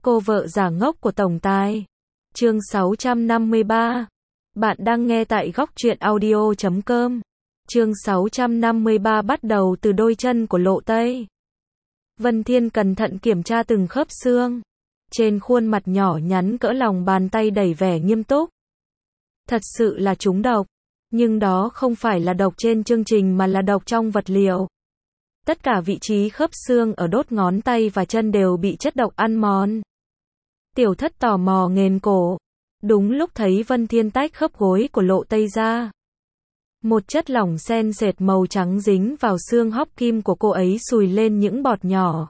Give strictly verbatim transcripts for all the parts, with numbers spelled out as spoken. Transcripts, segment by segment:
Cô vợ giả ngốc của tổng tài. Chương sáu trăm năm mươi ba. Bạn đang nghe tại góc truyện audio chấm com. Chương sáu trăm năm mươi ba bắt đầu từ đôi chân của Lộ Tây. Vân Thiên cẩn thận kiểm tra từng khớp xương. Trên khuôn mặt nhỏ nhắn cỡ lòng bàn tay đầy vẻ nghiêm túc. Thật sự là trúng độc. Nhưng đó không phải là độc trên chương trình mà là độc trong vật liệu. Tất cả vị trí khớp xương ở đốt ngón tay và chân đều bị chất độc ăn mòn. Tiểu Thất tò mò nghền cổ. Đúng lúc thấy Vân Thiên tách khớp gối của Lộ Tây ra. Một chất lỏng sen sệt màu trắng dính vào xương hóc kim của cô ấy sùi lên những bọt nhỏ.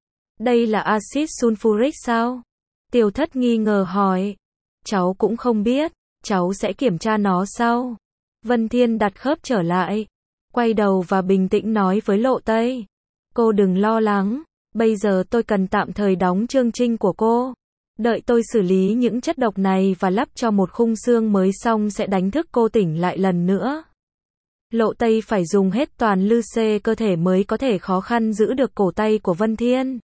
Đây là axit sulfuric sao? Tiểu Thất nghi ngờ hỏi. Cháu cũng không biết, cháu sẽ kiểm tra nó sau. Vân Thiên đặt khớp trở lại. Quay đầu và bình tĩnh nói với Lộ Tây. Cô đừng lo lắng, bây giờ tôi cần tạm thời đóng chương trình của cô. Đợi tôi xử lý những chất độc này và lắp cho một khung xương mới xong sẽ đánh thức cô tỉnh lại lần nữa. Lộ Tây phải dùng hết toàn lư xê cơ thể mới có thể khó khăn giữ được cổ tay của Vân Thiên.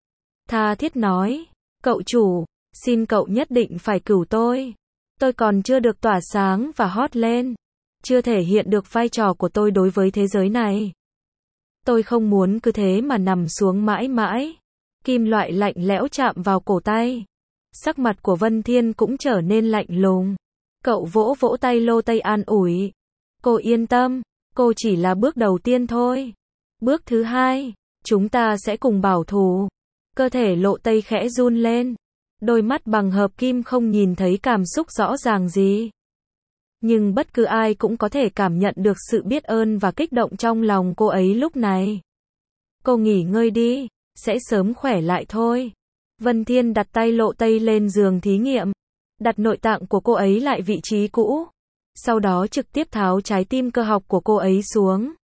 Tha thiết nói, cậu chủ, xin cậu nhất định phải cứu tôi. Tôi còn chưa được tỏa sáng và hot lên. Chưa thể hiện được vai trò của tôi đối với thế giới này. Tôi không muốn cứ thế mà nằm xuống mãi mãi. Kim loại lạnh lẽo chạm vào cổ tay. Sắc mặt của Vân Thiên cũng trở nên lạnh lùng. Cậu vỗ vỗ tay Lộ Tây an ủi. Cô yên tâm, cô chỉ là bước đầu tiên thôi. Bước thứ hai, chúng ta sẽ cùng bảo thủ. Cơ thể Lộ Tây khẽ run lên. Đôi mắt bằng hợp kim không nhìn thấy cảm xúc rõ ràng gì. Nhưng bất cứ ai cũng có thể cảm nhận được sự biết ơn và kích động trong lòng cô ấy lúc này. Cô nghỉ ngơi đi, sẽ sớm khỏe lại thôi. Vân Thiên đặt tay Lộ Tây lên giường thí nghiệm, đặt nội tạng của cô ấy lại vị trí cũ. Sau đó trực tiếp tháo trái tim cơ học của cô ấy xuống.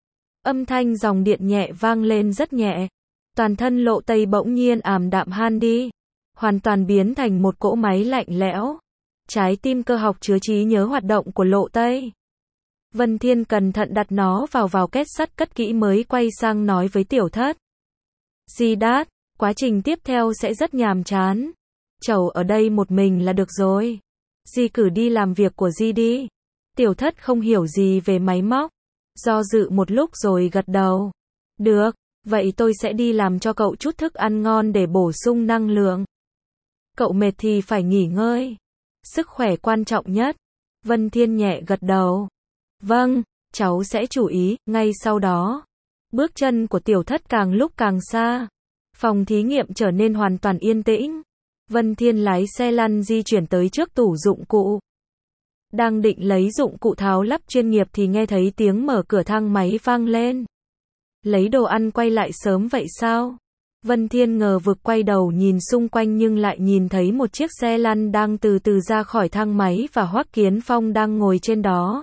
Âm thanh dòng điện nhẹ vang lên rất nhẹ. Toàn thân Lộ Tây bỗng nhiên ảm đạm han đi. Hoàn toàn biến thành một cỗ máy lạnh lẽo. Trái tim cơ học chứa trí nhớ hoạt động của Lộ Tây. Vân Thiên cẩn thận đặt nó vào vào két sắt cất kỹ mới quay sang nói với Tiểu Thất. Di Đát, quá trình tiếp theo sẽ rất nhàm chán. Chầu ở đây một mình là được rồi. Di cử đi làm việc của Di đi. Tiểu Thất không hiểu gì về máy móc. Do dự một lúc rồi gật đầu. Được, vậy tôi sẽ đi làm cho cậu chút thức ăn ngon để bổ sung năng lượng. Cậu mệt thì phải nghỉ ngơi. Sức khỏe quan trọng nhất. Vân Thiên nhẹ gật đầu. Vâng, cháu sẽ chú ý. Ngay sau đó, bước chân của Tiểu Thất càng lúc càng xa. Phòng thí nghiệm trở nên hoàn toàn yên tĩnh. Vân Thiên lái xe lăn di chuyển tới trước tủ dụng cụ. Đang định lấy dụng cụ tháo lắp chuyên nghiệp thì nghe thấy tiếng mở cửa thang máy vang lên. Lấy đồ ăn quay lại sớm vậy sao? Vân Thiên ngờ vực quay đầu nhìn xung quanh nhưng lại nhìn thấy một chiếc xe lăn đang từ từ ra khỏi thang máy và Hoắc Kiến Phong đang ngồi trên đó.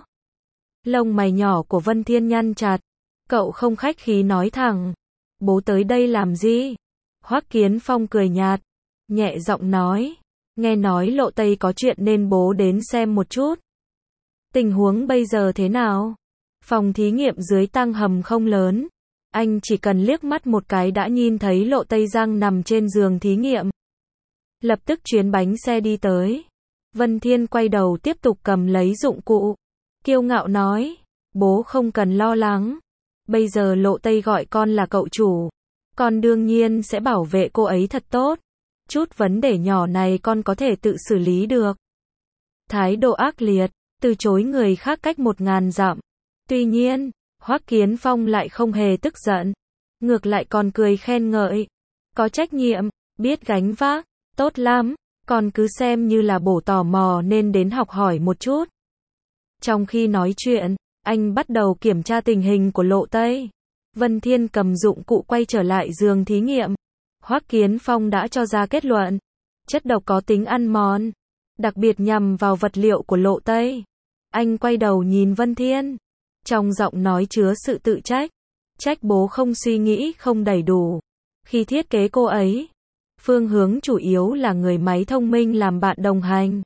Lông mày nhỏ của Vân Thiên nhăn chặt. Cậu không khách khí nói thẳng. Bố tới đây làm gì? Hoắc Kiến Phong cười nhạt. Nhẹ giọng nói. Nghe nói Lộ Tây có chuyện nên bố đến xem một chút. Tình huống bây giờ thế nào? Phòng thí nghiệm dưới tầng hầm không lớn. Anh chỉ cần liếc mắt một cái đã nhìn thấy Lộ Tây Giang nằm trên giường thí nghiệm. Lập tức chuyến bánh xe đi tới. Vân Thiên quay đầu tiếp tục cầm lấy dụng cụ. Kiêu ngạo nói. Bố không cần lo lắng. Bây giờ Lộ Tây gọi con là cậu chủ. Con đương nhiên sẽ bảo vệ cô ấy thật tốt. Chút vấn đề nhỏ này con có thể tự xử lý được. Thái độ ác liệt, từ chối người khác cách một ngàn dặm. Tuy nhiên, Hoắc Kiến Phong lại không hề tức giận. Ngược lại còn cười khen ngợi. Có trách nhiệm, biết gánh vác, tốt lắm. Con cứ xem như là bổ tò mò nên đến học hỏi một chút. Trong khi nói chuyện, anh bắt đầu kiểm tra tình hình của Lộ Tây. Vân Thiên cầm dụng cụ quay trở lại giường thí nghiệm. Hoắc Kiến Phong đã cho ra kết luận. Chất độc có tính ăn mòn. Đặc biệt nhằm vào vật liệu của Lộ Tây. Anh quay đầu nhìn Vân Thiên. Trong giọng nói chứa sự tự trách. Trách bố không suy nghĩ không đầy đủ. Khi thiết kế cô ấy. Phương hướng chủ yếu là người máy thông minh làm bạn đồng hành.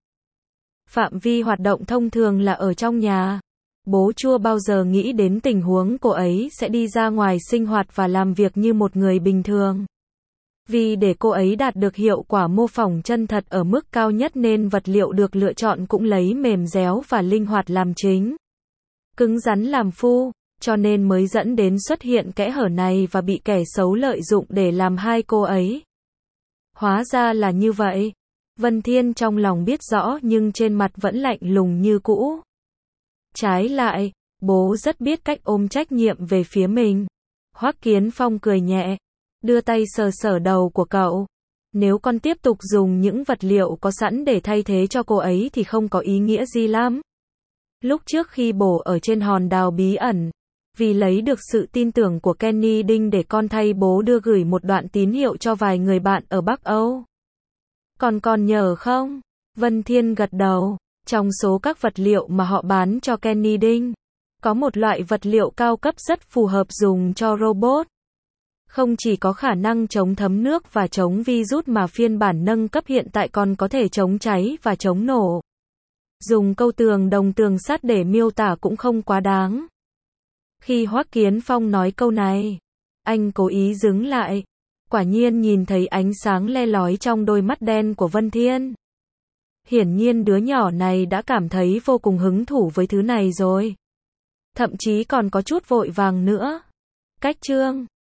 Phạm vi hoạt động thông thường là ở trong nhà. Bố chưa bao giờ nghĩ đến tình huống cô ấy sẽ đi ra ngoài sinh hoạt và làm việc như một người bình thường. Vì để cô ấy đạt được hiệu quả mô phỏng chân thật ở mức cao nhất nên vật liệu được lựa chọn cũng lấy mềm réo và linh hoạt làm chính. Cứng rắn làm phu, cho nên mới dẫn đến xuất hiện kẽ hở này và bị kẻ xấu lợi dụng để làm hai cô ấy. Hóa ra là như vậy. Vân Thiên trong lòng biết rõ nhưng trên mặt vẫn lạnh lùng như cũ. Trái lại, bố rất biết cách ôm trách nhiệm về phía mình. Hoắc Kiến Phong cười nhẹ, đưa tay sờ sờ đầu của cậu. Nếu con tiếp tục dùng những vật liệu có sẵn để thay thế cho cô ấy thì không có ý nghĩa gì lắm. Lúc trước khi bổ ở trên hòn đảo bí ẩn, vì lấy được sự tin tưởng của Kenny Đinh để con thay bố đưa gửi một đoạn tín hiệu cho vài người bạn ở Bắc Âu. Còn còn nhớ không? Vân Thiên gật đầu. Trong số các vật liệu mà họ bán cho Kenny Đinh, có một loại vật liệu cao cấp rất phù hợp dùng cho robot. Không chỉ có khả năng chống thấm nước và chống virus mà phiên bản nâng cấp hiện tại còn có thể chống cháy và chống nổ. Dùng câu tường đồng tường sắt để miêu tả cũng không quá đáng. Khi Hoắc Kiến Phong nói câu này, anh cố ý dừng lại. Quả nhiên nhìn thấy ánh sáng le lói trong đôi mắt đen của Vân Thiên. Hiển nhiên đứa nhỏ này đã cảm thấy vô cùng hứng thú với thứ này rồi. Thậm chí còn có chút vội vàng nữa. Cách chương